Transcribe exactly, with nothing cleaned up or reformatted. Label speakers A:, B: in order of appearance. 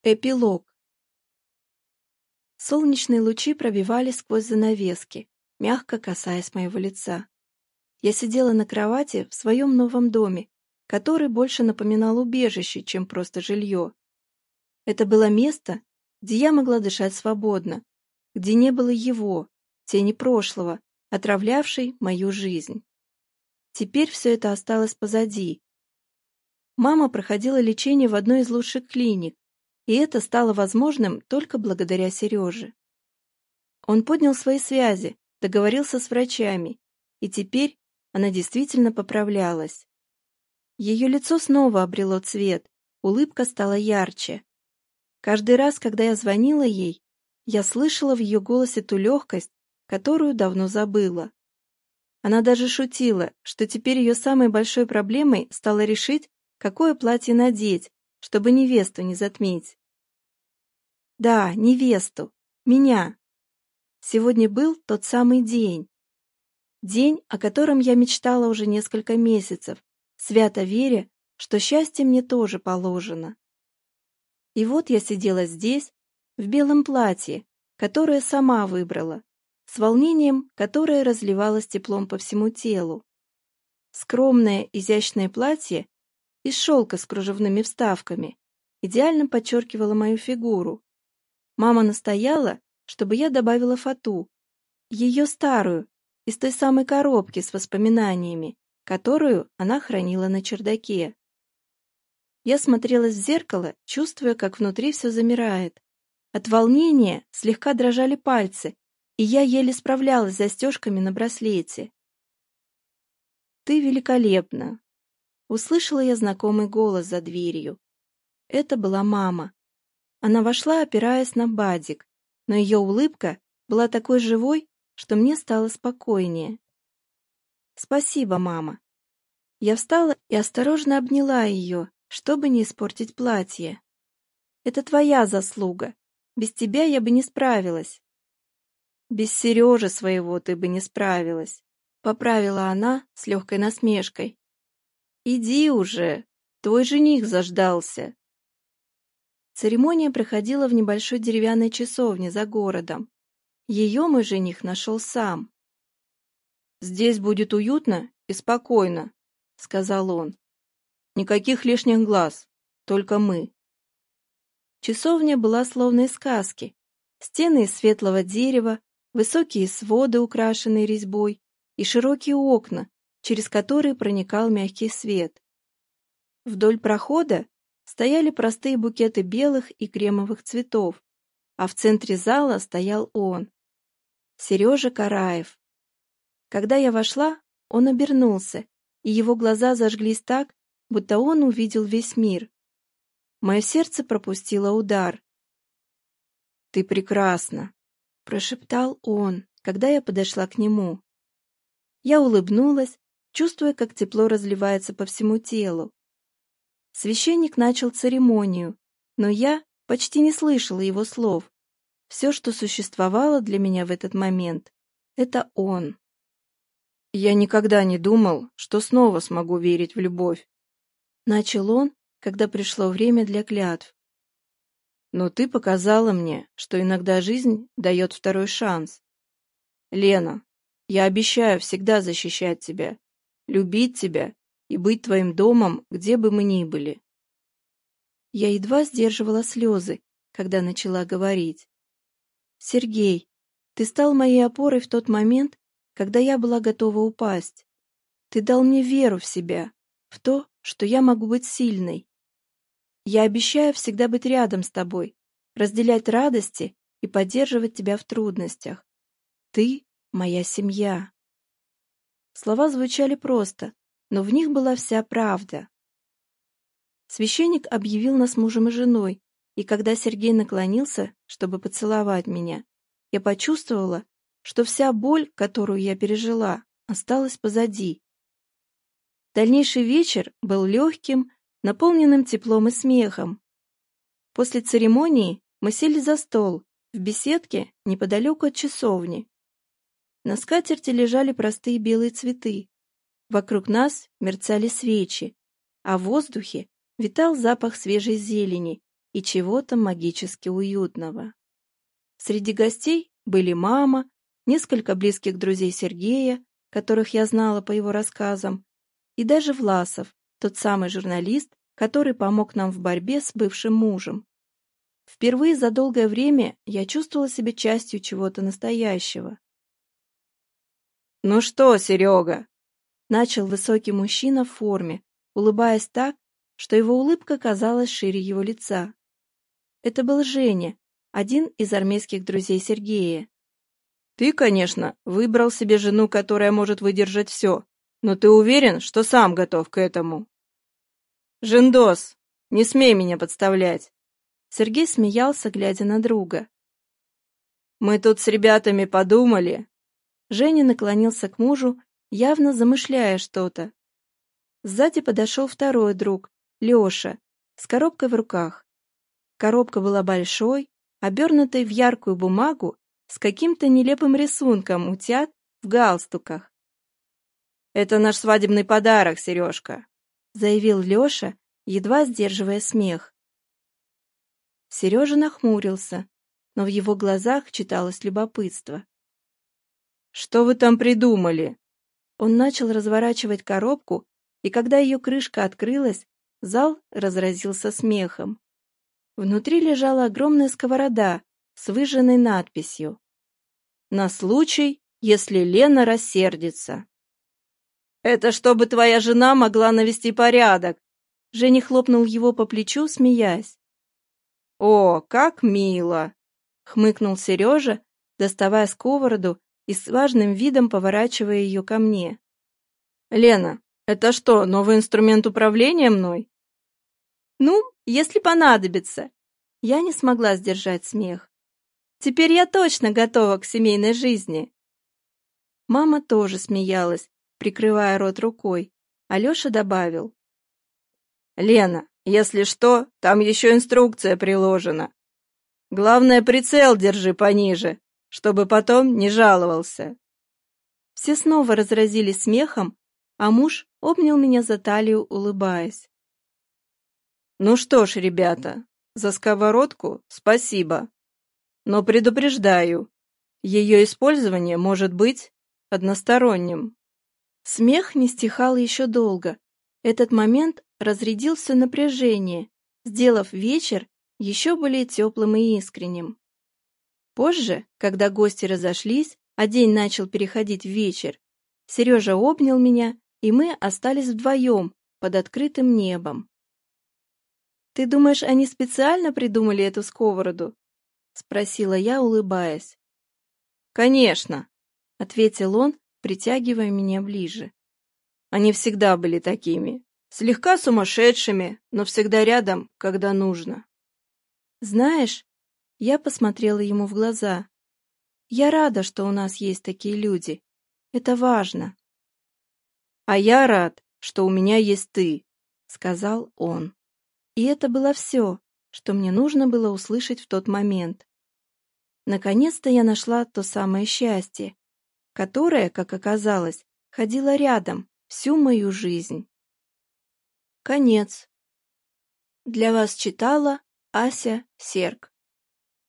A: Эпилог. Солнечные лучи пробивались сквозь занавески, мягко касаясь моего лица. Я сидела на кровати в своем новом доме, который больше напоминал убежище, чем просто жилье. Это было место, где я могла дышать свободно, где не было его, тени прошлого, отравлявшей мою жизнь. Теперь все это осталось позади. Мама проходила лечение в одной из лучших клиник, и это стало возможным только благодаря Сереже. Он поднял свои связи, договорился с врачами, и теперь она действительно поправлялась. Ее лицо снова обрело цвет, улыбка стала ярче. Каждый раз, когда я звонила ей, я слышала в ее голосе ту легкость, которую давно забыла. Она даже шутила, что теперь ее самой большой проблемой стало решить, какое платье надеть, чтобы невесту не затмить. Да, невесту, меня. Сегодня был тот самый день. День, о котором я мечтала уже несколько месяцев, свято веря, что счастье мне тоже положено. И вот я сидела здесь, в белом платье, которое сама выбрала, с волнением, которое разливалось теплом по всему телу. Скромное, изящное платье из шелка с кружевными вставками идеально подчеркивало мою фигуру. Мама настояла, чтобы я добавила фату, ее старую, из той самой коробки с воспоминаниями, которую она хранила на чердаке. Я смотрелась в зеркало, чувствуя, как внутри все замирает. От волнения слегка дрожали пальцы, и я еле справлялась с застежками на браслете. «Ты великолепна!» Услышала я знакомый голос за дверью. Это была мама. Она вошла, опираясь на бадик, но ее улыбка была такой живой, что мне стало спокойнее. «Спасибо, мама». Я встала и осторожно обняла ее, чтобы не испортить платье. «Это твоя заслуга. Без тебя я бы не справилась». «Без Сережи своего ты бы не справилась», — поправила она с легкой насмешкой. «Иди уже, твой жених заждался». Церемония проходила в небольшой деревянной часовне за городом. Ее мой жених нашел сам. «Здесь будет уютно и спокойно», — сказал он. «Никаких лишних глаз, только мы». Часовня была словно из сказки. Стены из светлого дерева, высокие своды, украшенные резьбой, и широкие окна, через которые проникал мягкий свет. Вдоль прохода стояли простые букеты белых и кремовых цветов, а в центре зала стоял он, Сережа Караев. Когда я вошла, он обернулся, и его глаза зажглись так, будто он увидел весь мир. Мое сердце пропустило удар. «Ты прекрасна», — прошептал он, когда я подошла к нему. Я улыбнулась, чувствуя, как тепло разливается по всему телу. Священник начал церемонию, но я почти не слышала его слов. Все, что существовало для меня в этот момент, — это он. «Я никогда не думал, что снова смогу верить в любовь», — начал он, когда пришло время для клятв. «Но ты показала мне, что иногда жизнь дает второй шанс. Лена, я обещаю всегда защищать тебя, любить тебя и быть твоим домом, где бы мы ни были». Я едва сдерживала слезы, когда начала говорить. «Сергей, ты стал моей опорой в тот момент, когда я была готова упасть. Ты дал мне веру в себя, в то, что я могу быть сильной. Я обещаю всегда быть рядом с тобой, разделять радости и поддерживать тебя в трудностях. Ты — моя семья». Слова звучали просто, но в них была вся правда. Священник объявил нас мужем и женой, и когда Сергей наклонился, чтобы поцеловать меня, я почувствовала, что вся боль, которую я пережила, осталась позади. Дальнейший вечер был легким, наполненным теплом и смехом. После церемонии мы сели за стол в беседке неподалеку от часовни. На скатерти лежали простые белые цветы. Вокруг нас мерцали свечи, а в воздухе витал запах свежей зелени и чего-то магически уютного. Среди гостей были мама, несколько близких друзей Сергея, которых я знала по его рассказам, и даже Власов, тот самый журналист, который помог нам в борьбе с бывшим мужем. Впервые за долгое время я чувствовала себя частью чего-то настоящего.
B: «Ну что, Серега?»
A: — начал высокий мужчина в форме, улыбаясь так, что его улыбка казалась шире его лица. Это был Женя, один из армейских друзей Сергея.
B: «Ты, конечно, выбрал себе жену, которая может выдержать все, но ты уверен, что сам готов к этому?» «Жендос, не смей меня подставлять!»
A: Сергей смеялся, глядя на друга.
B: «Мы тут с ребятами подумали».
A: Женя наклонился к мужу, явно замышляя что-то. Сзади подошел второй друг, Леша, с коробкой в руках. Коробка была большой, обернутой в яркую бумагу с каким-то нелепым рисунком утят в галстуках.
B: «Это наш свадебный подарок, Сережка»,
A: — заявил Леша, едва сдерживая смех. Сережа нахмурился, но в его глазах читалось любопытство.
B: «Что вы там придумали?»
A: Он начал разворачивать коробку, и когда ее крышка открылась, зал разразился смехом. Внутри лежала огромная сковорода с выжженной надписью: «На случай, если Лена рассердится».
B: «Это чтобы твоя жена могла навести порядок!»
A: Женя хлопнул его по плечу, смеясь.
B: «О, как мило!»
A: — хмыкнул Сережа, доставая сковороду и с важным видом поворачивая ее ко мне.
B: «Лена, это что, новый инструмент управления мной?»
A: «Ну, если понадобится». Я не смогла сдержать смех. «Теперь я точно готова к семейной жизни». Мама тоже смеялась, прикрывая рот рукой. Алеша добавил:
B: «Лена, если что, там еще инструкция приложена. Главное, прицел держи пониже, чтобы потом не жаловался».
A: Все снова разразились смехом, а муж обнял меня за талию, улыбаясь.
B: «Ну что ж, ребята, за сковородку спасибо. Но предупреждаю, ее использование может быть односторонним».
A: Смех не стихал еще долго. Этот момент разрядил все напряжение, сделав вечер еще более теплым и искренним. Позже, когда гости разошлись, а день начал переходить в вечер, Сережа обнял меня, и мы остались вдвоем под открытым небом. «Ты думаешь, они специально придумали эту сковороду?» — спросила я, улыбаясь.
B: «Конечно»,
A: — ответил он, притягивая меня ближе.
B: «Они всегда были такими, слегка сумасшедшими, но всегда рядом, когда нужно».
A: «Знаешь...» — я посмотрела ему в глаза. «Я рада, что у нас есть такие люди. Это важно».
B: «А я рад, что у меня есть ты»,
A: — сказал он. И это было все, что мне нужно было услышать в тот момент. Наконец-то я нашла то самое счастье, которое, как оказалось, ходило рядом всю мою жизнь. Конец. Для вас читала Ася Серг.